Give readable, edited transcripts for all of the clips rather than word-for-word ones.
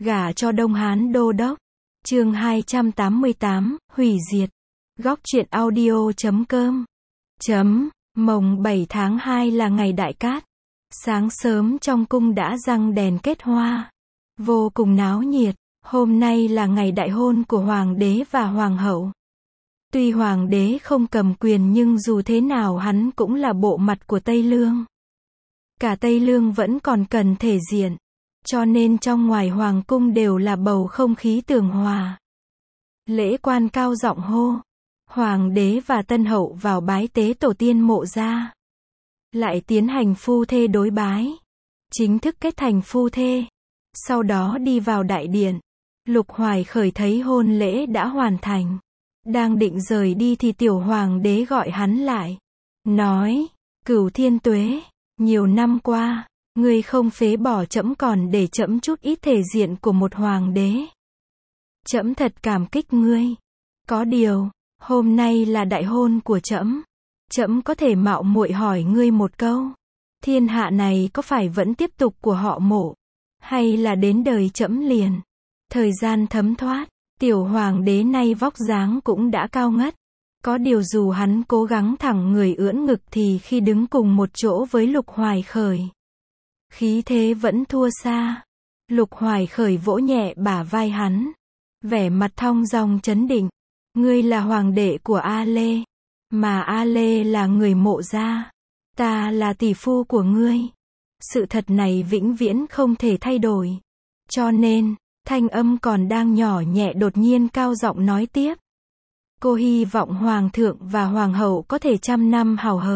gả cho Đông Hán đô đốc. Chương 288, hủy diệt. Góc truyện audio.com. Mồng 7 tháng 2 là ngày đại cát. Sáng sớm trong cung đã răng đèn kết hoa. Vô cùng náo nhiệt. Hôm nay là ngày đại hôn của hoàng đế và hoàng hậu. Tuy hoàng đế không cầm quyền nhưng dù thế nào hắn cũng là bộ mặt của Tây Lương. Cả Tây Lương vẫn còn cần thể diện. Cho nên trong ngoài hoàng cung đều là bầu không khí tường hòa. Lễ quan cao giọng hô. Hoàng đế và tân hậu vào bái tế tổ tiên mộ ra. Lại tiến hành phu thê đối bái. Chính thức kết thành phu thê. Sau đó đi vào đại điện. Lục Hoài Khởi thấy hôn lễ đã hoàn thành. Đang định rời đi thì tiểu hoàng đế gọi hắn lại. Nói, Cửu Thiên Tuế, nhiều năm qua, ngươi không phế bỏ trẫm còn để trẫm chút ít thể diện của một hoàng đế. Trẫm thật cảm kích ngươi. Có điều, hôm nay là đại hôn của trẫm. Trẫm có thể mạo muội hỏi ngươi một câu. Thiên hạ này có phải vẫn tiếp tục của họ Mộ, hay là đến đời trẫm liền? Thời gian thấm thoát, tiểu hoàng đế nay vóc dáng cũng đã cao ngất. Có điều dù hắn cố gắng thẳng người ưỡn ngực thì khi đứng cùng một chỗ với Lục Hoài Khởi, khí thế vẫn thua xa. Lục Hoài Khởi vỗ nhẹ bả vai hắn, vẻ mặt thong dong trấn định. Ngươi là hoàng đệ của A Lê, mà A Lê là người Mộ gia. Ta là tỷ phu của ngươi. Sự thật này vĩnh viễn không thể thay đổi. Cho nên, thanh âm còn đang nhỏ nhẹ đột nhiên cao giọng nói tiếp. Cô hy vọng hoàng thượng và hoàng hậu có thể trăm năm hào hợp.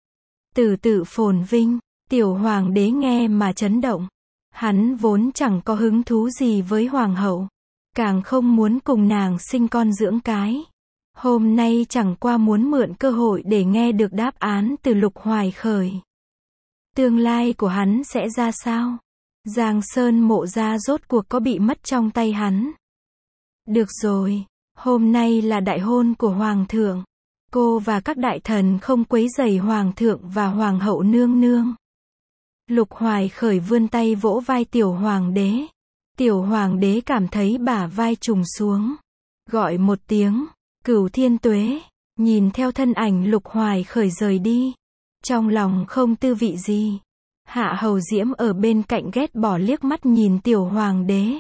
Từ từ phồn vinh, tiểu hoàng đế nghe mà chấn động. Hắn vốn chẳng có hứng thú gì với hoàng hậu. Càng không muốn cùng nàng sinh con dưỡng cái. Hôm nay chẳng qua muốn mượn cơ hội để nghe được đáp án từ Lục Hoài Khởi. Tương lai của hắn sẽ ra sao? Giang Sơn Mộ gia rốt cuộc có bị mất trong tay hắn? Được rồi, hôm nay là đại hôn của hoàng thượng. Cô và các đại thần không quấy rầy hoàng thượng và hoàng hậu nương nương. Lục Hoài Khởi vươn tay vỗ vai tiểu hoàng đế. Tiểu hoàng đế cảm thấy bả vai trùng xuống. Gọi một tiếng, Cửu Thiên Tuế, nhìn theo thân ảnh Lục Hoài Khởi rời đi. Trong lòng không tư vị gì. Hạ Hầu Diễm ở bên cạnh ghét bỏ liếc mắt nhìn tiểu hoàng đế.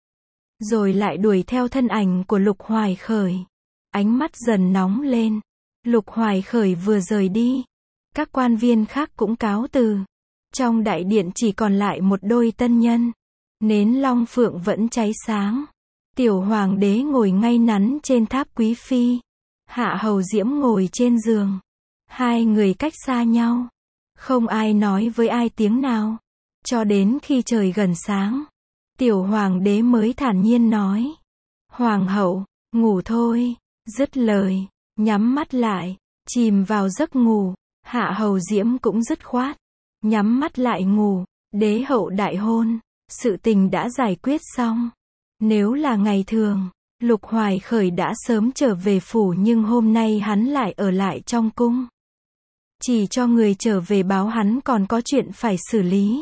Rồi lại đuổi theo thân ảnh của Lục Hoài Khởi. Ánh mắt dần nóng lên. Lục Hoài Khởi vừa rời đi. Các quan viên khác cũng cáo từ. Trong đại điện chỉ còn lại một đôi tân nhân. Nến long phượng vẫn cháy sáng. Tiểu hoàng đế ngồi ngay ngắn trên tháp quý phi. Hạ Hầu Diễm ngồi trên giường. Hai người cách xa nhau. Không ai nói với ai tiếng nào. Cho đến khi trời gần sáng. Tiểu hoàng đế mới thản nhiên nói. Hoàng hậu, ngủ thôi. Dứt lời, nhắm mắt lại, chìm vào giấc ngủ. Hạ Hầu Diễm cũng dứt khoát. Nhắm mắt lại ngủ. Đế hậu đại hôn. Sự tình đã giải quyết xong. Nếu là ngày thường, Lục Hoài Khởi đã sớm trở về phủ nhưng hôm nay hắn lại ở lại trong cung. Chỉ cho người trở về báo hắn còn có chuyện phải xử lý.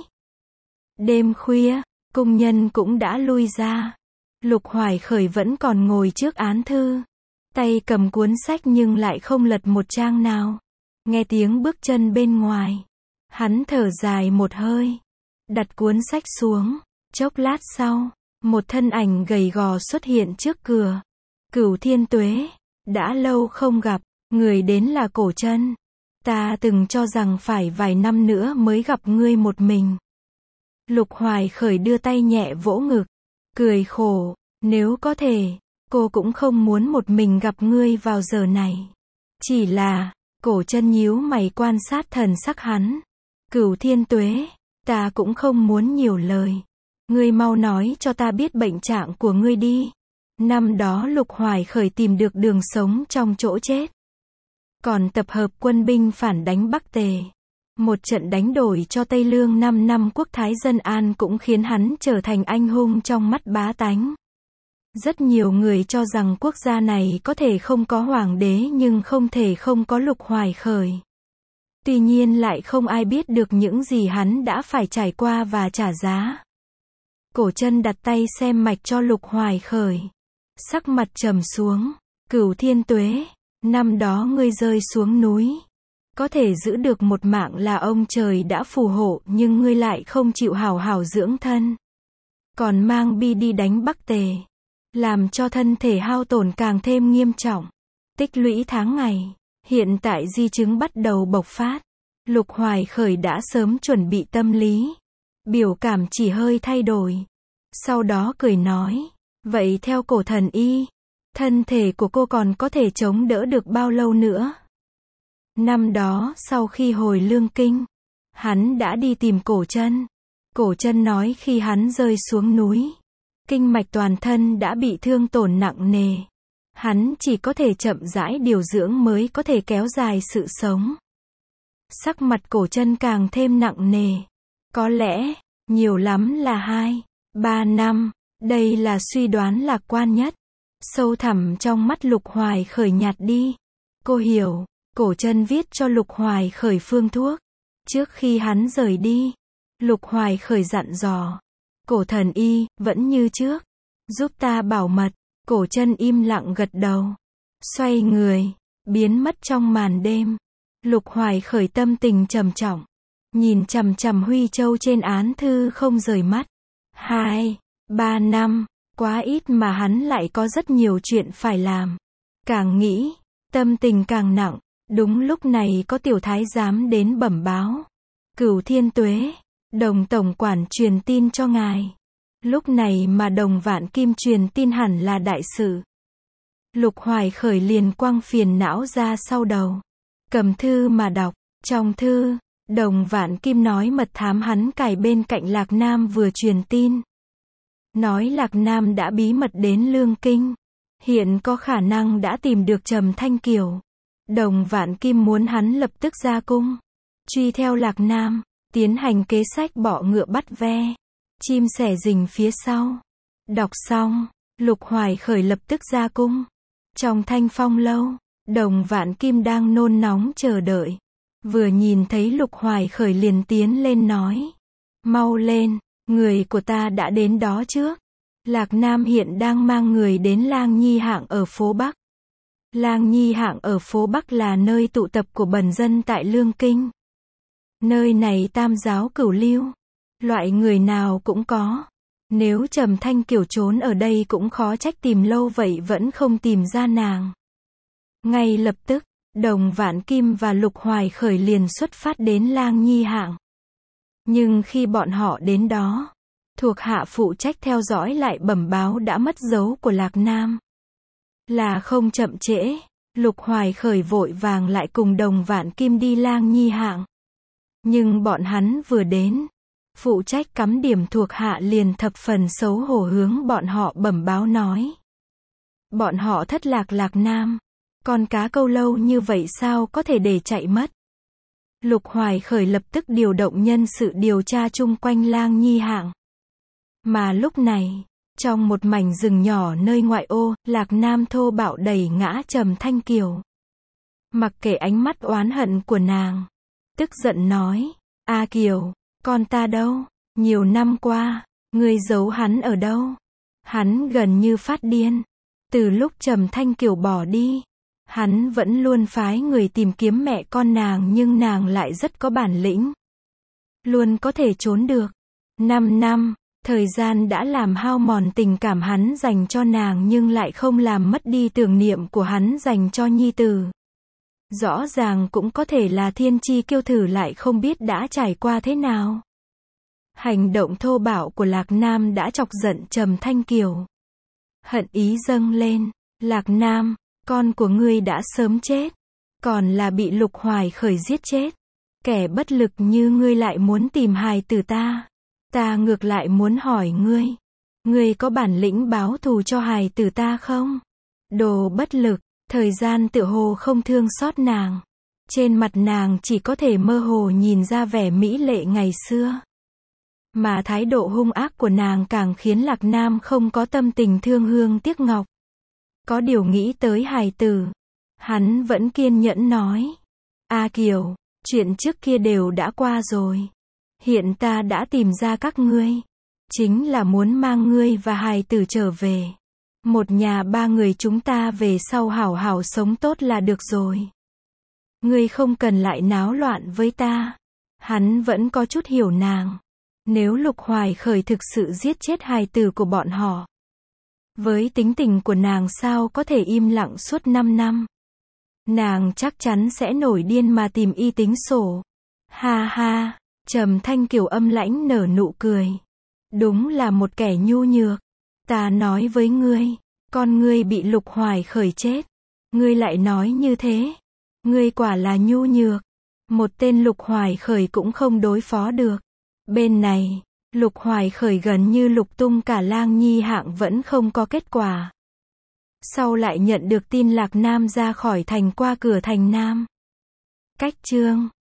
Đêm khuya, cung nhân cũng đã lui ra. Lục Hoài Khởi vẫn còn ngồi trước án thư. Tay cầm cuốn sách nhưng lại không lật một trang nào. Nghe tiếng bước chân bên ngoài. Hắn thở dài một hơi. Đặt cuốn sách xuống. Chốc lát sau, một thân ảnh gầy gò xuất hiện trước cửa. Cửu Thiên Tuế, đã lâu không gặp, người đến là Cổ Trân. Ta từng cho rằng phải vài năm nữa mới gặp ngươi một mình. Lục Hoài Khởi đưa tay nhẹ vỗ ngực, cười khổ, nếu có thể, cô cũng không muốn một mình gặp ngươi vào giờ này. Chỉ là, Cổ Trân nhíu mày quan sát thần sắc hắn. Cửu Thiên Tuế, ta cũng không muốn nhiều lời. Ngươi mau nói cho ta biết bệnh trạng của ngươi đi. Năm đó Lục Hoài Khởi tìm được đường sống trong chỗ chết. Còn tập hợp quân binh phản đánh Bắc Tề. Một trận đánh đổi cho Tây Lương 5 năm quốc thái dân an cũng khiến hắn trở thành anh hùng trong mắt bá tánh. Rất nhiều người cho rằng quốc gia này có thể không có hoàng đế nhưng không thể không có Lục Hoài Khởi. Tuy nhiên lại không ai biết được những gì hắn đã phải trải qua và trả giá. Cổ Chân đặt tay xem mạch cho Lục Hoài Khởi. Sắc mặt trầm xuống. Cửu Thiên Tuế, năm đó ngươi rơi xuống núi. Có thể giữ được một mạng là ông trời đã phù hộ, nhưng ngươi lại không chịu hảo hảo dưỡng thân. Còn mang bi đi đánh Bắc Tề. Làm cho thân thể hao tổn càng thêm nghiêm trọng. Tích lũy tháng ngày. Hiện tại di chứng bắt đầu bộc phát. Lục Hoài Khởi đã sớm chuẩn bị tâm lý. Biểu cảm chỉ hơi thay đổi. Sau đó cười nói. Vậy theo Cổ thần y, thân thể của cô còn có thể chống đỡ được bao lâu nữa? Năm đó, sau khi hồi Lương Kinh, hắn đã đi tìm Cổ Chân. Cổ Chân nói khi hắn rơi xuống núi, kinh mạch toàn thân đã bị thương tổn nặng nề. Hắn chỉ có thể chậm rãi điều dưỡng mới có thể kéo dài sự sống. Sắc mặt Cổ Chân càng thêm nặng nề. Có lẽ, nhiều lắm là 2-3 năm. Đây là suy đoán lạc quan nhất. Sâu thẳm trong mắt Lục Hoài Khởi nhạt đi. Cô hiểu. Cổ Chân viết cho Lục Hoài Khởi phương thuốc. Trước khi hắn rời đi, Lục Hoài Khởi dặn dò. Cổ thần y, vẫn như trước. Giúp ta bảo mật. Cổ Chân im lặng gật đầu. Xoay người, biến mất trong màn đêm. Lục Hoài Khởi tâm tình trầm trọng. Nhìn chằm chằm huy châu trên án thư không rời mắt. 2-3 năm, quá ít mà hắn lại có rất nhiều chuyện phải làm. Càng nghĩ, tâm tình càng nặng. Đúng lúc này có tiểu thái giám đến bẩm báo. Cửu Thiên Tuế, Đồng tổng quản truyền tin cho ngài. Lúc này mà Đồng Vạn Kim truyền tin hẳn là đại sự. Lục Hoài Khởi liền quăng phiền não ra sau đầu. Cầm thư mà đọc. Trong thư, Đồng Vạn Kim nói mật thám hắn cài bên cạnh Lạc Nam vừa truyền tin. Nói Lạc Nam đã bí mật đến Lương Kinh. Hiện có khả năng đã tìm được Trầm Thanh Kiều. Đồng Vạn Kim muốn hắn lập tức ra cung. Truy theo Lạc Nam. Tiến hành kế sách bọ ngựa bắt ve. Chim sẻ rình phía sau. Đọc xong, Lục Hoài Khởi lập tức ra cung. Trong Thanh Phong lâu, Đồng Vạn Kim đang nôn nóng chờ đợi. Vừa nhìn thấy Lục Hoài Khởi liền tiến lên nói. Mau lên, người của ta đã đến đó trước. Lạc Nam hiện đang mang người đến Lang Nhi Hạng ở phố Bắc. Lang Nhi Hạng ở phố Bắc là nơi tụ tập của bần dân tại Lương Kinh. Nơi này tam giáo cửu lưu. Loại người nào cũng có. Nếu Trầm Thanh Kiều trốn ở đây cũng khó trách tìm lâu vậy vẫn không tìm ra nàng. Ngay lập tức, Đồng Vạn Kim và Lục Hoài Khởi liền xuất phát đến Lang Nhi Hạng. Nhưng khi bọn họ đến đó, thuộc hạ phụ trách theo dõi lại bẩm báo đã mất dấu của Lạc Nam. Là không chậm trễ, Lục Hoài Khởi vội vàng lại cùng Đồng Vạn Kim đi Lang Nhi Hạng. Nhưng bọn hắn vừa đến, phụ trách cắm điểm thuộc hạ liền thập phần xấu hổ hướng bọn họ bẩm báo nói. Bọn họ thất lạc Lạc Nam. Con cá câu lâu như vậy sao có thể để chạy mất. Lục Hoài Khởi lập tức điều động nhân sự điều tra chung quanh Lang Nhi Hạng. Mà lúc này, trong một mảnh rừng nhỏ nơi ngoại ô, Lạc Nam thô bạo đẩy ngã Trầm Thanh Kiều. Mặc kệ ánh mắt oán hận của nàng, tức giận nói, A Kiều, con ta đâu? Nhiều năm qua, ngươi giấu hắn ở đâu? Hắn gần như phát điên. Từ lúc Trầm Thanh Kiều bỏ đi, hắn vẫn luôn phái người tìm kiếm mẹ con nàng nhưng nàng lại rất có bản lĩnh. Luôn có thể trốn được. 5 năm, thời gian đã làm hao mòn tình cảm hắn dành cho nàng nhưng lại không làm mất đi tưởng niệm của hắn dành cho nhi tử. Rõ ràng cũng có thể là thiên chi kiêu thử lại không biết đã trải qua thế nào. Hành động thô bạo của Lạc Nam đã chọc giận Trầm Thanh Kiều. Hận ý dâng lên. Lạc Nam, con của ngươi đã sớm chết. Còn là bị Lục Hoài Khởi giết chết. Kẻ bất lực như ngươi lại muốn tìm hài tử ta. Ta ngược lại muốn hỏi ngươi. Ngươi có bản lĩnh báo thù cho hài tử ta không? Đồ bất lực. Thời gian tựa hồ không thương xót nàng. Trên mặt nàng chỉ có thể mơ hồ nhìn ra vẻ mỹ lệ ngày xưa. Mà thái độ hung ác của nàng càng khiến Lạc Nam không có tâm tình thương hương tiếc ngọc. Có điều nghĩ tới hài tử. Hắn vẫn kiên nhẫn nói. A Kiều, chuyện trước kia đều đã qua rồi. Hiện ta đã tìm ra các ngươi. chính là muốn mang ngươi và hài tử trở về. Một nhà ba người chúng ta về sau hảo hảo sống tốt là được rồi. Ngươi không cần lại náo loạn với ta. Hắn vẫn có chút hiểu nàng. Nếu Lục Hoài Khởi thực sự giết chết hài tử của bọn họ, với tính tình của nàng sao có thể im lặng suốt 5 năm. Nàng chắc chắn sẽ nổi điên mà tìm y tính sổ. Ha ha, Trầm Thanh Kiều âm lãnh nở nụ cười. Đúng là một kẻ nhu nhược. Ta nói với ngươi, con ngươi bị Lục Hoài Khởi chết. Ngươi lại nói như thế. Ngươi quả là nhu nhược. Một tên Lục Hoài Khởi cũng không đối phó được. Bên này, Lục Hoài Khởi gần như lục tung cả Lang Nhi hạng vẫn không có kết quả. Sau lại nhận được tin Lạc Nam ra khỏi thành qua cửa thành Nam. Cách chương